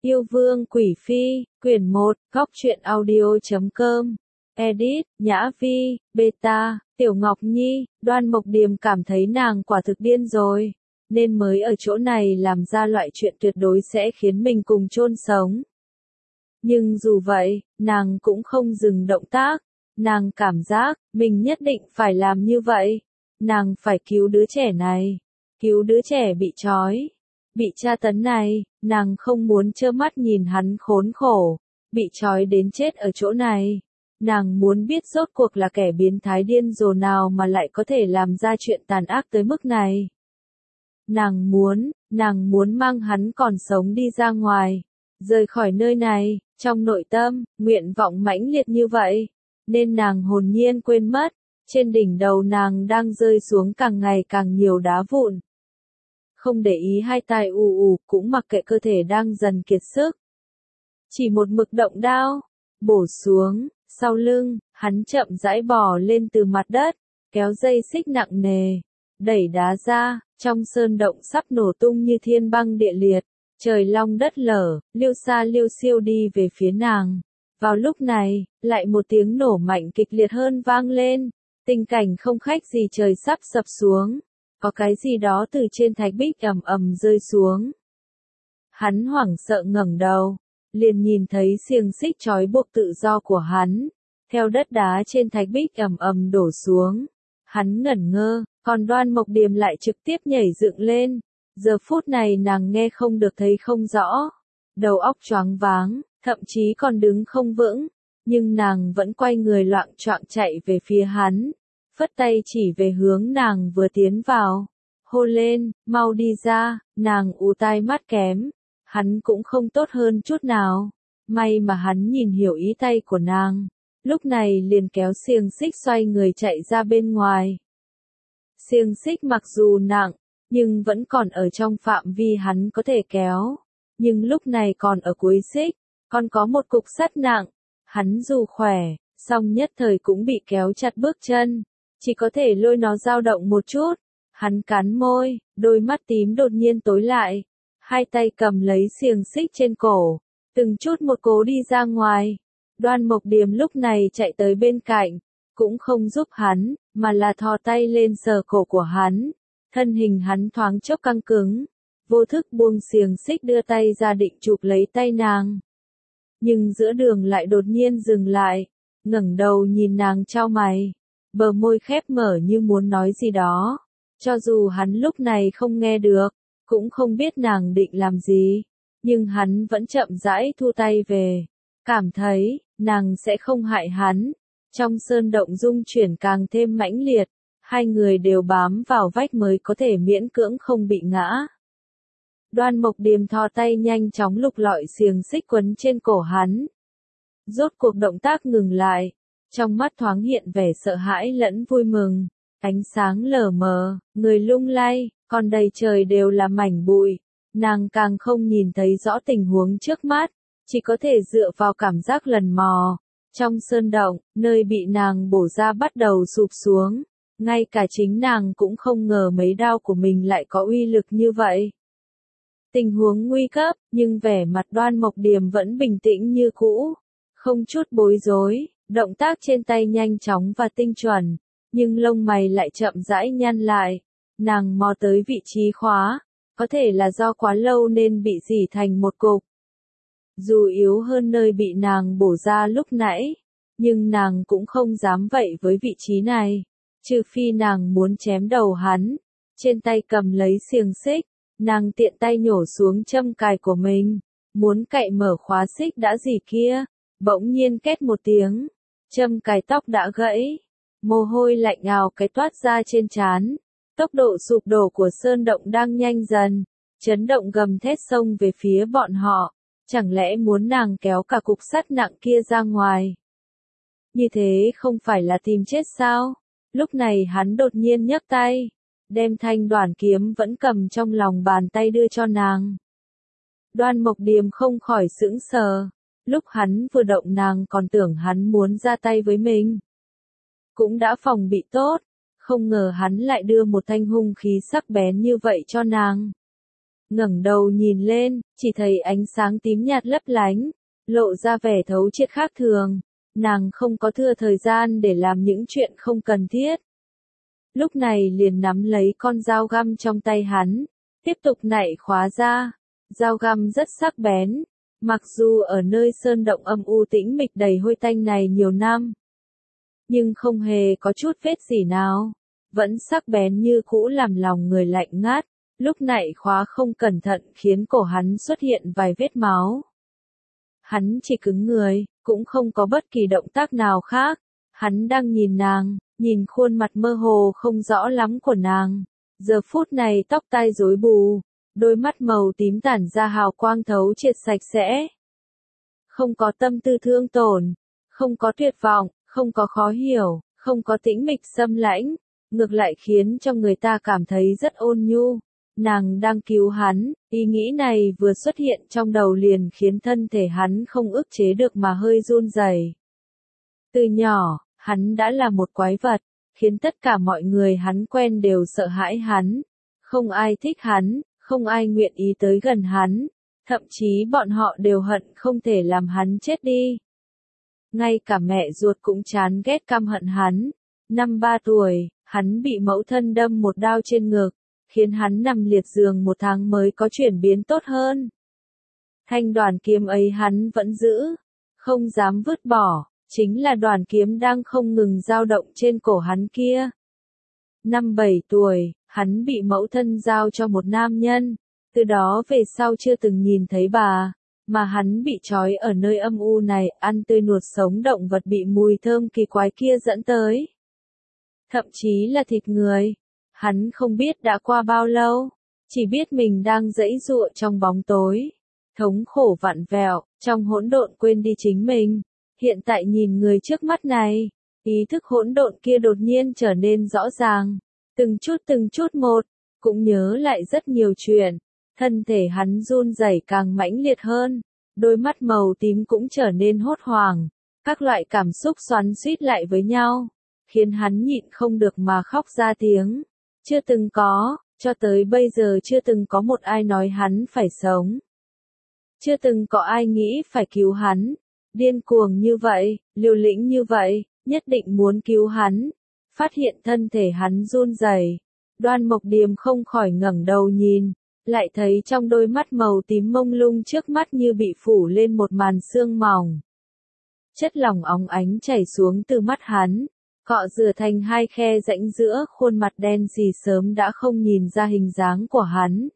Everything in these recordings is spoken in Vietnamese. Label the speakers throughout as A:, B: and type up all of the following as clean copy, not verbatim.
A: Yêu Vương Quỷ Phi, quyển 1, góc truyện audio.com. Edit, Nhã Vi, Beta, Tiểu Ngọc Nhi. Đoan Mộc Điềm cảm thấy nàng quả thực điên rồi, nên mới ở chỗ này làm ra loại chuyện tuyệt đối sẽ khiến mình cùng chôn sống. Nhưng dù vậy, nàng cũng không dừng động tác. Nàng cảm giác, mình nhất định phải làm như vậy. Nàng phải cứu đứa trẻ này. Cứu đứa trẻ bị trói, bị tra tấn này. Nàng không muốn trơ mắt nhìn hắn khốn khổ, bị trói đến chết ở chỗ này. Nàng muốn biết rốt cuộc là kẻ biến thái điên rồ nào mà lại có thể làm ra chuyện tàn ác tới mức này. Nàng muốn mang hắn còn sống đi ra ngoài, rời khỏi nơi này. Trong nội tâm, nguyện vọng mãnh liệt như vậy, nên nàng hồn nhiên quên mất, trên đỉnh đầu nàng đang rơi xuống càng ngày càng nhiều đá vụn. Không để ý hai tai cũng mặc kệ cơ thể đang dần kiệt sức. Chỉ một mực động đao, bổ xuống, sau lưng, hắn chậm rãi bò lên từ mặt đất, kéo dây xích nặng nề, đẩy đá ra, trong sơn động sắp nổ tung như thiên băng địa liệt, trời long đất lở, liêu xa liêu xiêu đi về phía nàng. Vào lúc này, lại một tiếng nổ mạnh kịch liệt hơn vang lên, tình cảnh không khác gì trời sắp sập xuống. Có cái gì đó từ trên thạch bích ầm ầm rơi xuống. Hắn hoảng sợ ngẩng đầu, liền nhìn thấy xiềng xích trói buộc tự do của hắn, theo đất đá trên thạch bích ầm ầm đổ xuống. Hắn ngẩn ngơ, còn Đoan Mộc Điềm lại trực tiếp nhảy dựng lên. Giờ phút này nàng nghe không được thấy không rõ, đầu óc choáng váng, thậm chí còn đứng không vững, nhưng nàng vẫn quay người loạng choạng chạy về phía hắn. Phất tay chỉ về hướng nàng vừa tiến vào, hô lên, mau đi ra. Nàng ù tai mắt kém, hắn cũng không tốt hơn chút nào. May mà hắn nhìn hiểu ý tay của nàng, lúc này liền kéo xiềng xích xoay người chạy ra bên ngoài. Xiềng xích mặc dù nặng, nhưng vẫn còn ở trong phạm vi hắn có thể kéo. Nhưng lúc này còn ở cuối xích, còn có một cục sắt nặng. Hắn dù khỏe, song nhất thời cũng bị kéo chặt bước chân. Chỉ có thể lôi nó dao động một chút. Hắn cắn môi, đôi mắt tím đột nhiên tối lại. Hai tay cầm lấy xiềng xích trên cổ, từng chút một cố đi ra ngoài. Đoan Mộc Điềm lúc này chạy tới bên cạnh, cũng không giúp hắn, mà là thò tay lên sờ cổ của hắn. Thân hình hắn thoáng chốc căng cứng, vô thức buông xiềng xích đưa tay ra định chụp lấy tay nàng. Nhưng giữa đường lại đột nhiên dừng lại, ngẩng đầu nhìn nàng chau mày. Bờ môi khép mở như muốn nói gì đó. Cho dù hắn lúc này không nghe được, cũng không biết nàng định làm gì, nhưng hắn vẫn chậm rãi thu tay về. Cảm thấy, nàng sẽ không hại hắn. Trong sơn động rung chuyển càng thêm mãnh liệt, hai người đều bám vào vách mới có thể miễn cưỡng không bị ngã. Đoan Mộc Điềm thò tay nhanh chóng lục lọi xiềng xích quấn trên cổ hắn. Rốt cuộc động tác ngừng lại. Trong mắt thoáng hiện vẻ sợ hãi lẫn vui mừng, ánh sáng lờ mờ, người lung lay, còn đầy trời đều là mảnh bụi. Nàng càng không nhìn thấy rõ tình huống trước mắt, chỉ có thể dựa vào cảm giác lần mò. Trong sơn động, nơi bị nàng bổ ra bắt đầu sụp xuống, ngay cả chính nàng cũng không ngờ mấy đao của mình lại có uy lực như vậy. Tình huống nguy cấp, nhưng vẻ mặt Đoan Mộc Điềm vẫn bình tĩnh như cũ, không chút bối rối. Động tác trên tay nhanh chóng và tinh chuẩn, nhưng lông mày lại chậm rãi nhăn lại. Nàng mò tới vị trí khóa, có thể là do quá lâu nên bị rỉ thành một cục. Dù yếu hơn nơi bị nàng bổ ra lúc nãy, nhưng nàng cũng không dám vậy với vị trí này, trừ phi nàng muốn chém đầu hắn. Trên tay cầm lấy xiềng xích, nàng tiện tay nhổ xuống châm cài của mình, muốn cậy mở khóa xích đã rỉ kia, bỗng nhiên két một tiếng. Châm cài tóc đã gãy, mồ hôi lạnh ào cái toát ra trên trán. Tốc độ sụp đổ của sơn động đang nhanh dần, chấn động gầm thét xông về phía bọn họ. Chẳng lẽ muốn nàng kéo cả cục sắt nặng kia ra ngoài? Như thế không phải là tìm chết sao? Lúc này hắn đột nhiên nhấc tay, đem thanh đoản kiếm vẫn cầm trong lòng bàn tay đưa cho nàng. Đoan Mộc Điềm không khỏi sững sờ. Lúc hắn vừa động nàng còn tưởng hắn muốn ra tay với mình. Cũng đã phòng bị tốt, không ngờ hắn lại đưa một thanh hung khí sắc bén như vậy cho nàng. ngẩng đầu nhìn lên, chỉ thấy ánh sáng tím nhạt lấp lánh, lộ ra vẻ thấu triệt khác thường. Nàng không có thừa thời gian để làm những chuyện không cần thiết. Lúc này liền nắm lấy con dao găm trong tay hắn, tiếp tục nạy khóa ra. Dao găm rất sắc bén, mặc dù ở nơi sơn động âm u tĩnh mịch đầy hôi tanh này nhiều năm, nhưng không hề có chút vết gì nào, vẫn sắc bén như cũ làm lòng người lạnh ngắt. Lúc nạy khóa không cẩn thận khiến cổ hắn xuất hiện vài vết máu. Hắn chỉ cứng người, cũng không có bất kỳ động tác nào khác. Hắn đang nhìn nàng, nhìn khuôn mặt mơ hồ không rõ lắm của nàng. Giờ phút này tóc tai rối bù, đôi mắt màu tím tản ra hào quang thấu triệt sạch sẽ. Không có tâm tư thương tổn, không có tuyệt vọng, không có khó hiểu, không có tĩnh mịch xâm lãnh, ngược lại khiến cho người ta cảm thấy rất ôn nhu. Nàng đang cứu hắn, ý nghĩ này vừa xuất hiện trong đầu liền khiến thân thể hắn không ức chế được mà hơi run rẩy. Từ nhỏ, hắn đã là một quái vật, khiến tất cả mọi người hắn quen đều sợ hãi hắn. Không ai thích hắn, không ai nguyện ý tới gần hắn, thậm chí bọn họ đều hận không thể làm hắn chết đi. Ngay cả mẹ ruột cũng chán ghét căm hận hắn. Năm 3 tuổi, hắn bị mẫu thân đâm một đao trên ngực, khiến hắn nằm liệt giường 1 tháng mới có chuyển biến tốt hơn. Thanh đoàn kiếm ấy hắn vẫn giữ, không dám vứt bỏ, chính là đoàn kiếm đang không ngừng dao động trên cổ hắn kia. Năm 7 tuổi, hắn bị mẫu thân giao cho một nam nhân, từ đó về sau chưa từng nhìn thấy bà, mà hắn bị trói ở nơi âm u này, ăn tươi nuốt sống động vật bị mùi thơm kỳ quái kia dẫn tới. Thậm chí là thịt người. Hắn không biết đã qua bao lâu, chỉ biết mình đang giãy giụa trong bóng tối, thống khổ vặn vẹo, trong hỗn độn quên đi chính mình. Hiện tại nhìn người trước mắt này, ý thức hỗn độn kia đột nhiên trở nên rõ ràng, từng chút một, cũng nhớ lại rất nhiều chuyện. Thân thể hắn run rẩy càng mãnh liệt hơn, đôi mắt màu tím cũng trở nên hốt hoảng, các loại cảm xúc xoắn xuýt lại với nhau, khiến hắn nhịn không được mà khóc ra tiếng. Chưa từng có, cho tới bây giờ chưa từng có một ai nói hắn phải sống. Chưa từng có ai nghĩ phải cứu hắn. Điên cuồng như vậy, liều lĩnh như vậy, nhất định muốn cứu hắn. Phát hiện thân thể hắn run rẩy, Đoan Mộc Điềm không khỏi ngẩng đầu nhìn, lại thấy trong đôi mắt màu tím mông lung trước mắt như bị phủ lên một màn sương mỏng. Chất lỏng óng ánh chảy xuống từ mắt hắn, cọ rửa thành 2 khe rãnh giữa khuôn mặt đen sì sớm đã không nhìn ra hình dáng của hắn.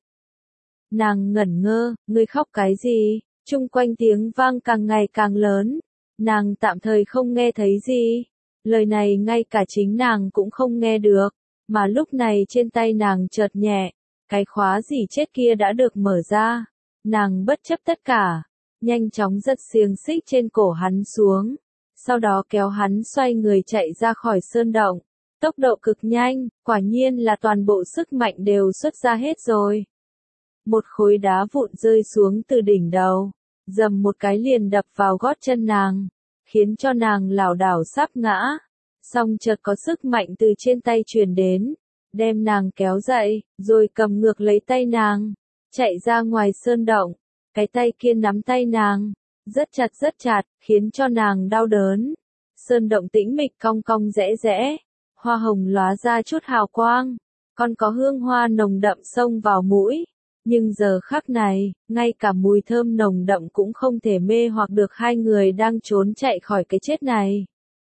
A: Nàng ngẩn ngơ, ngươi khóc cái gì? Chung quanh tiếng vang càng ngày càng lớn, nàng tạm thời không nghe thấy gì. Lời này ngay cả chính nàng cũng không nghe được, mà lúc này trên tay nàng chợt nhẹ, cái khóa gì chết kia đã được mở ra. Nàng bất chấp tất cả, nhanh chóng giật xiềng xích trên cổ hắn xuống, sau đó kéo hắn xoay người chạy ra khỏi sơn động. Tốc độ cực nhanh, quả nhiên là toàn bộ sức mạnh đều xuất ra hết rồi. Một khối đá vụn rơi xuống từ đỉnh đầu, dầm một cái liền đập vào gót chân nàng, khiến cho nàng lảo đảo sắp ngã. Song chợt có sức mạnh từ trên tay truyền đến, đem nàng kéo dậy, rồi cầm ngược lấy tay nàng, chạy ra ngoài sơn động. Cái tay kia nắm tay nàng, rất chặt, khiến cho nàng đau đớn. Sơn động tĩnh mịch cong cong rẽ rẽ, hoa hồng lóa ra chút hào quang, còn có hương hoa nồng đậm xông vào mũi. Nhưng giờ khắc này, ngay cả mùi thơm nồng đậm cũng không thể mê hoặc được hai người đang trốn chạy khỏi cái chết này.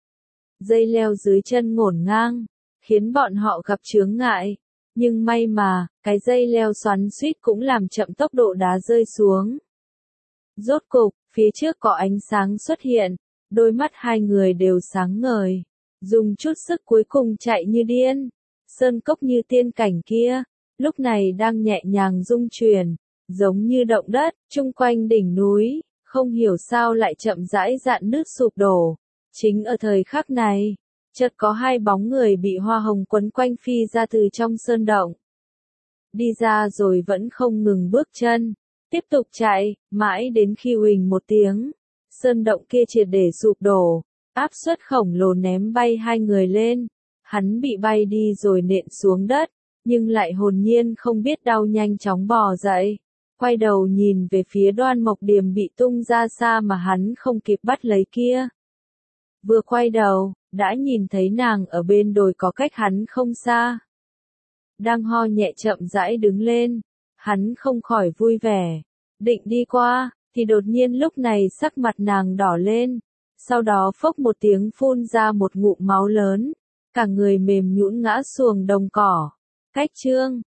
A: Dây leo dưới chân ngổn ngang, khiến bọn họ gặp chướng ngại. Nhưng may mà, cái dây leo xoắn xuýt cũng làm chậm tốc độ đá rơi xuống. Rốt cục, phía trước có ánh sáng xuất hiện, đôi mắt hai người đều sáng ngời, dùng chút sức cuối cùng chạy như điên. Sơn cốc như tiên cảnh kia, lúc này đang nhẹ nhàng rung chuyển, giống như động đất, chung quanh đỉnh núi, không hiểu sao lại chậm rãi rạn nứt sụp đổ. Chính ở thời khắc này, chợt có 2 bóng người bị hoa hồng quấn quanh phi ra từ trong sơn động. Đi ra rồi vẫn không ngừng bước chân, tiếp tục chạy, mãi đến khi huỳnh một tiếng, sơn động kia triệt để sụp đổ, áp suất khổng lồ ném bay 2 người lên. Hắn bị bay đi rồi nện xuống đất, nhưng lại hồn nhiên không biết đau nhanh chóng bò dậy. quay đầu nhìn về phía Đoan Mộc Điềm bị tung ra xa mà hắn không kịp bắt lấy kia. Vừa quay đầu, đã nhìn thấy nàng ở bên đồi có cách hắn không xa. Đang ho nhẹ chậm rãi đứng lên, hắn không khỏi vui vẻ, định đi qua, thì đột nhiên lúc này sắc mặt nàng đỏ lên, sau đó phốc một tiếng phun ra một ngụm máu lớn, cả người mềm nhũn ngã xuồng đồng cỏ. Cách chương